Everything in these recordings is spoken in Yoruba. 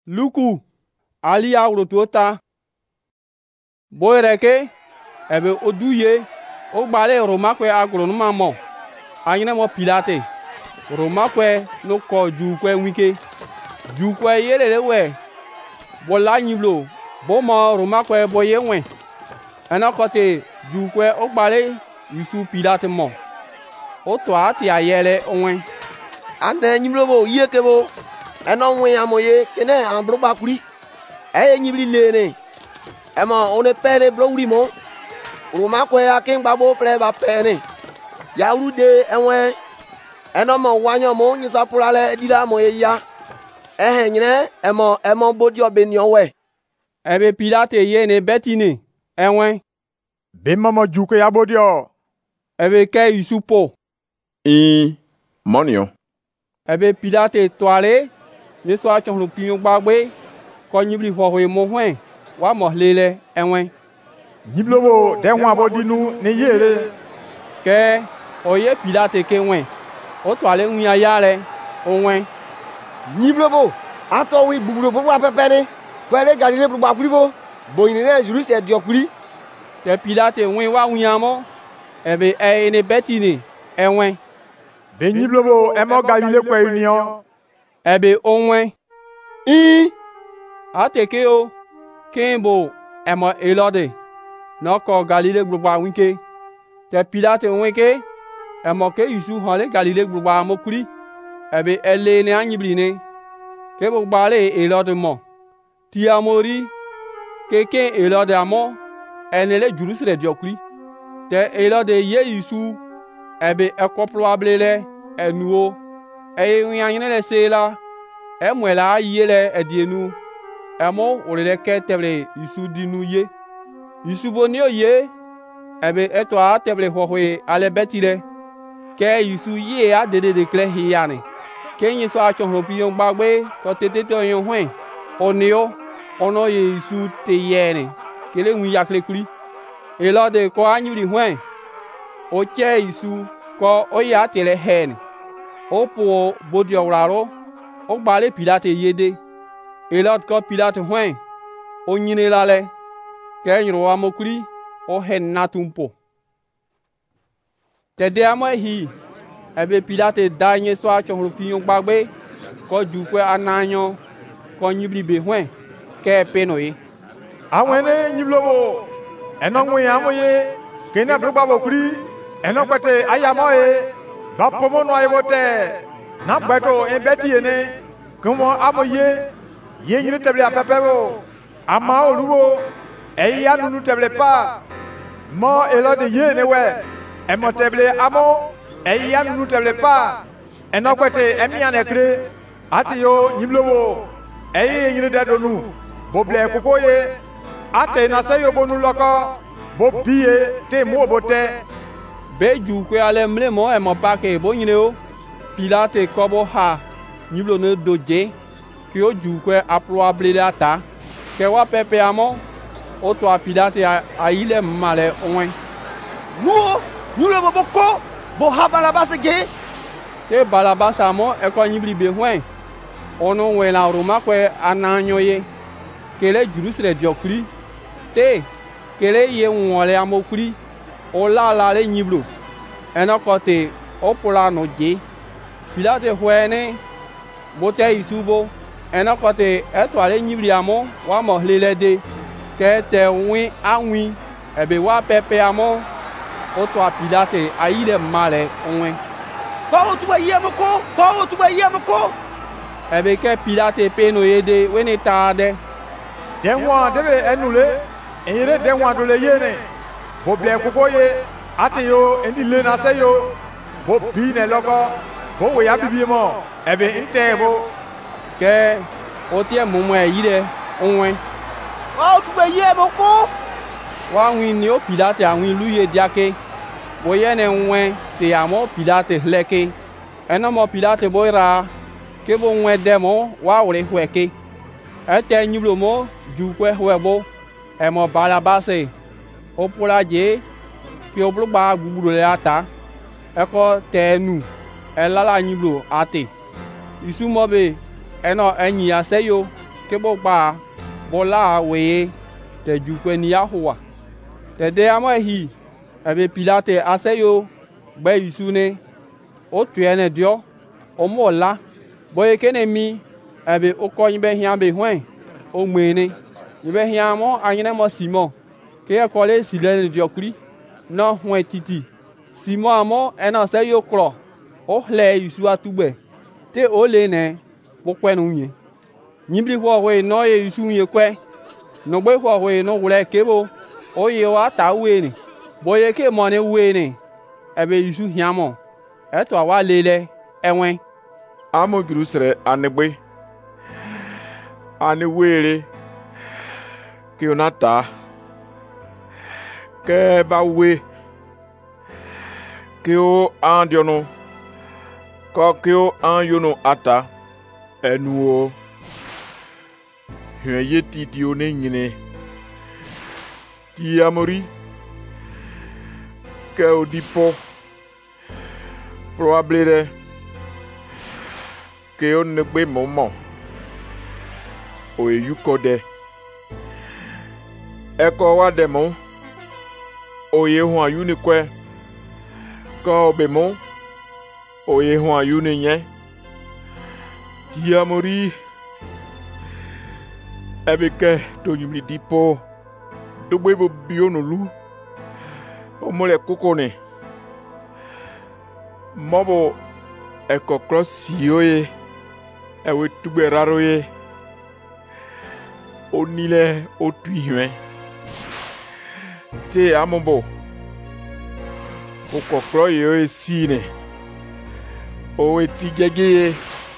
Luku ali awrotota boyreke ebe oduye o gbale Roma kwe agronuma mo anyine mo Pilate Roma kwe no ko ju kwe wike ju kwe yelele we bola nyiblo bo mo Roma kwe boye wen ana kote ju kwe o gbale Yusu Pilate mo o to ati ayele onwen ane nyiblo bo yeke bo eno wen amoye kene ambro bakuri e nyibli lene emo one pere bro wuri mo Roma kwe akin gbabo pre ba pene ya rude enwe eno mo wanyo mo nyisa purale dira mo ya nyine emo bodi obeni owe ebe Pilate ye ne betine enwe be mama juke ya bodio ebe ke Yusupo monio ebe Pilate toale ne so achon lu pion gbagbe ko nyibli hohoe mo hwen wa mo lele enwe nyiblobo de wan bodinu ne yere ke oye Pilate ke wen o toale nwia yare onwen nyiblobo ato wi buburo bo wa pepere kwere Galile bu gbakuri bo inire Jerusalem diokuri te Pilate wen wa nwia mo ebe ne betini enwen be nyiblobo emo Galile kwe union ebe onwen ateke o kimbo emo Elode noko Galile gbugba wike te Pilate wike emo ke Yusu hole Galile gbugba mokuri ebe ele ne anyibli ne ke gbugba le Elode mo ti amori ke Elode amo enele Jerusalem diokuri te Elode ye Yusu ebe ekoploable le enuo wianyene le sela emwela yele edienu emo olele ke teble Yusu dinu ye Yusu boni oye ebe eto a teble hohoe ale betile ke Yusu ye a dede de kle hiane ke nyiso a chon pion gbagbe ko tete to yon hwen onio ono ye Yusu te yene kele wi yakle kuri Elode ko anyuri hwen o che Yusu ko o ya tele hen o po bodi oraro o gbale Pilate yede Elode ko Pilate hwen o nyine lale ke nyro amokuri o hen natumpo te de amo hi ebe Pilate danye so a chon pion gbagbe ko ju kwe ananyo ko nyibli be hwen ke penoyi awene nyiblobo eno nwe amoye kena brugba bokuri eno kwete ayamoye ba pomo no ayote na gbeto embeti ene kumo amoye ye nyine teble apepebo ama oluwo eya nunu teble pa mo Elode ye ne we emo teble amo eya nunu teble pa eno kwete emia ne kre atiyo nyiblobo eye nyine dadonu boble kokoye ate na seyo bonu loko bo biye te mo bote be ju kwe ale mle mo emo pake bo nyine o Pilate kobo ha nyiblo ne doje ki o ju kwe aploable data ke wa pepe amo o to a Pilate a ile male onwen nuo nyule bo boko bo ha Barabas ge te Barabas amo e ko nyibli be hwen ono we la Roma kwe ananyo ye kele Jerusalem diokuri te kele ye wole amokuri o la le nyiblo eno kote o pola no je Pilate hwene bote Yusubo eno kote etwale nyibli amo wa mo lelede ke te wi anwi ebe wa pepe amo o to a Pilate ayile male onwen ko tuba yemoko ebe ke Pilate peno yede weni tade denwa debe enule eyere denwa dole yene bo ble kokoye ateyo endile na seyo bo bi ne logo bo we ya bibi mo ebe ntebo ke o tie mumu eyire onwen o tuba yemoko wa wi ni o Pilate awin luye diake bo yene nwen te amo Pilate leke eno mo Pilate boira ke bo nwen demo wa ore hweke ete nyiblo mo ju kwe hwebo e mo Barabas o pola je ki o blugba gbugbo le ata e ko tenu e lala nyiblo ate Yusu mo be eno enyi aseyo ke bo gba bo la we te ju kwe ni Yahowa te de amo hi ebe Pilate aseyo gbe Yesu ne o tuene dio o mo la boye kene mi ebe o ko yin be hian be hwen o gbe ni be hian mo anyine mo Simon ke ko le sile dio kuri no hwen titi Simon amo ena seyo kro o hle Yesu atugbe te o le ne bo kwe nu yin nyibli ho we no ye Yesu ye kwe no gbe ho we no wule kebo o ye wa ta we ni boye ke mo ne we ni ebe Yesu hian mo eto wa lele enwen amo grusre anegbe ani were ke onata ke ba we ke o andiono ko ke o anyono ata enuo hye titi o ne nyine ti amori ke o dipo probably ke o ne gbe momo o yuko de eko wa de mo o ye hu ayu ni kwe ko be mo o ye hu ayu ni nye ti amori ebeke to yimli dipo dogbe bo bionu lu o mo le koko ni mobo eko cross yoye ewe tugbe raro ye onile otu ihwe te amombo o kokro yoye sine o eti gege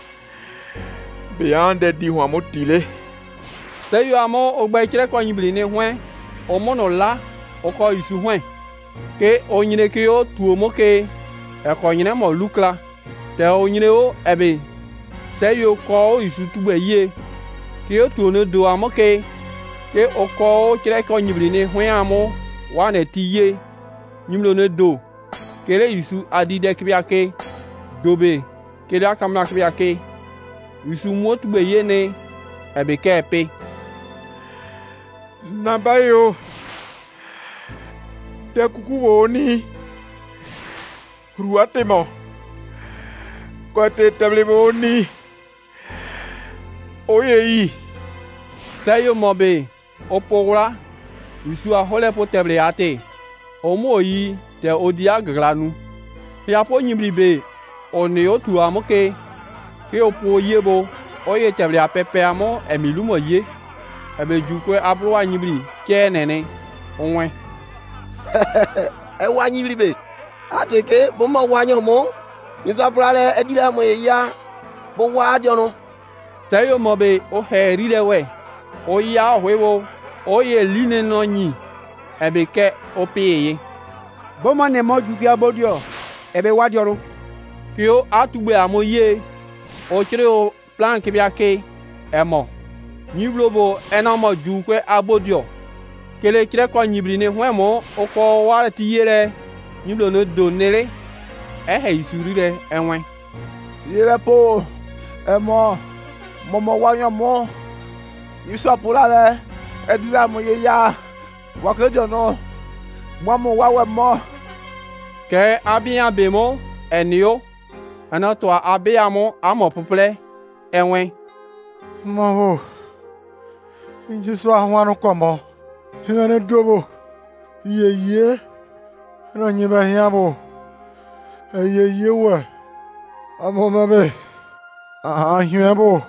beyond di hu amotile seyo amo ogbe kire ko yibli ni hwen o mono la o ko Yesu hwen ke o nyine ke o tu o mo ke e ko nyine mo lukla te o nyine o ebe seyo ko Yesu tugbe ye ke o tu no do amo ke o ko kire ko yibli ni hwen amo wa ne ti ye nyimlo ne do kele Yesu adi de kibia ke dobe kele akamla kibia ke Yesu mo tugbe ye ne ebe ke pe nabayo te kuku wo ni ruate mo ko te table bo ni oye yi seyo mobe opora Yesu a hole po table ate o mo yi te odia granu ya po nyimli be oni o tu amoke ke o po yebo oye table apepe amo emilu mo ye ebe jukwe abro wa nyibri ke nene onwe e wa nyibri be ateke bo mo wa nyo mo ni so brale edile mo ya bo wa adiono tayo mobe o heri lewe o ya hwewo o ye line no nyi ebe ke o peye bo mo ne mo jugi abodio ebe wa dioro ki o atugbe amoye o kire o plan ke bia ke emo nyiblobo enamo jukwe abodio kele kire ko nyibri ne hwemo o ko ware ti yere nyiblo no do nere he isuri re enwe yere po emo momo wanyo mo iso pula le edira mo ye ya wakejo no mo wawe mo ke abian bemo enio ana to abiamo amo pople enwe mo Jesu ahwanu komo hene dobo ye no nyiba hiabo ye we amo mabe hiabo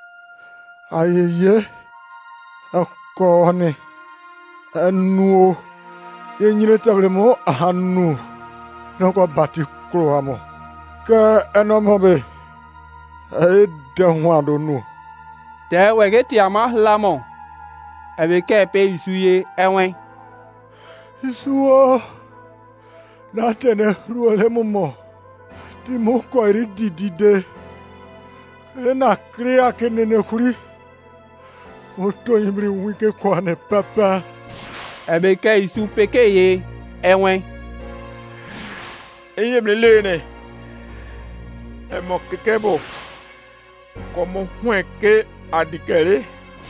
ye akoni enu ye nyire table mo anu no ko bati kro amo ke enomobe de hwado nu te wegeti ama lamo ebe ke pe Yesu ye enwe Yesu na tene ruole mo ti mo ko ri didide na kria ke nene kuri o to yimri wike ko ne papa ebe ke Yesu peke ye enwe eye mlele ne e mo kekebo ko mo hwen ke adikere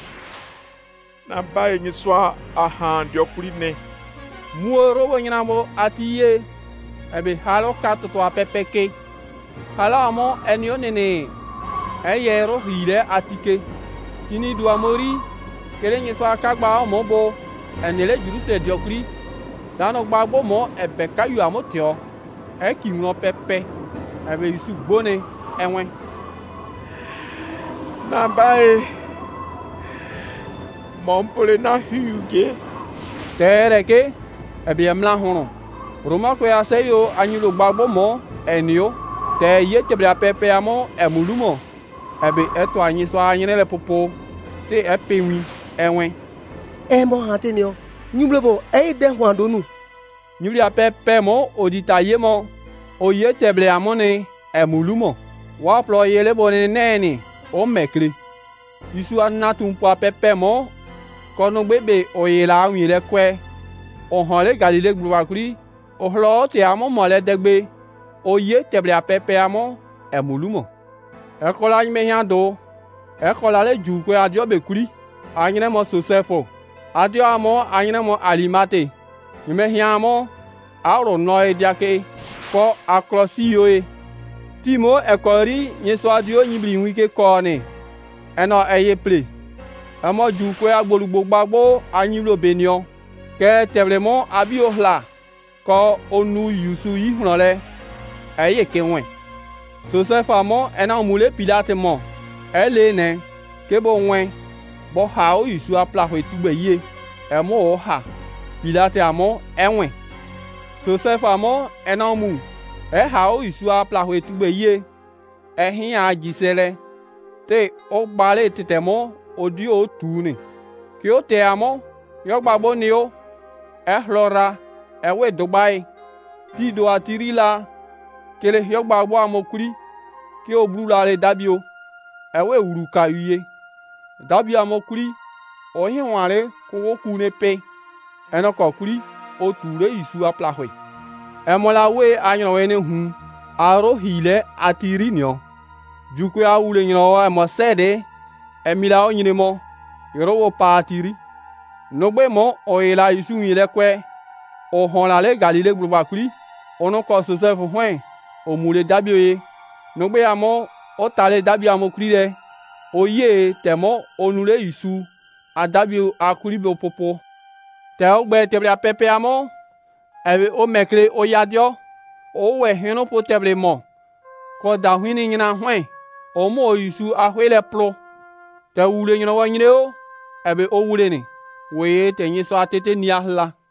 na ba e nyiswa ahan dio kuri ne. Muoro bo nyina mo atiye. Ebe halo kato to apepeke. Hala mo enyo nene. Eyero hile atike. Kini dua mori. Kele nyiswa kagba mo bo. Enele juruse diokuri. Dano gbagbo mo ebe kayu amo tio. Eki no pepe. Ebe yusu bone enwe. Na bae. Mompole na huge. Tereke. Ebe emla hono. Roma ko ya seyo anyulo gbagbo mo enio. Te ye tebra pepe amo emulumo. Ebe eto anyi so anyele popo. Te epewi enwe. Mo hante ni o. Nyumlobo de hwandonu. Nyuli pepe mo odita ye mo. O ye teble amone emulumo. Wa plo yele bone neni o mekli. Isu anatu mpo pepe mo. Kono bebe o yela nwile kwe. O hole Galile gbakuri. O hlo te amo mole degbe. O ye teble pepe amo emulumo. Ekola nyime hiando. Ekola le ju kwe adio bekuri. Anyine mo Sosefo. Adio amo anyine mo Alimate. Nyime hiamo aro noe diake ko akrosi yoe. Timo ekori nyeso adio nyibri wike kone. Eno eye ple. Amo ju kwe agbolugbo gbagbo anyilo benio. Ke teblemo abi ohla. Ko onu yusu yihunole. Eye kenwe. Sosef amo ena mule Pilate mo. Ele ne. Kebo nwe. Bo hao yusu aplahwe tugbe ye. Emo oha. Pilate amo enwe. Sosef amo ena mu. Hao yusu aplahwe tugbe ye. Ehin a gisele. Te o gbale titemo odi o tune. Ki o te amo. Yo gbagbo ni o. Hlora. Ewe dobai. Ti do atiri la. Kele yo gbagbo amokuri. Ki o blula le dabio. Ewe uruka yuye. Dabio amokuri. Ohin wale kowo kune pe. Enoko kuri. O ture isu aplahwe. Emola we anyowe ne hun. Aro hile atiri nyo. Jukwe awule nyo emo sede. Emila o nyine mo. Yorowo pa atiri. Nogbe mo oyela isu nyile kwe. O honale Galile gbakuri. Ono ko Sosef hwen. O mule dabio ye. Nogbe amo o tale dabio amokuri de. O ye temo onule isu. A dabio akuri be popo. Te ogbe teble pepe amo. Ebe o mekle o yadio. O we heno po teble mo. Ko da hwini nyina hwen. O mo isu ahwele plo. Te wule nyina wa nyine o. Ebe o wule ni. We te nyiso atete ni ahla.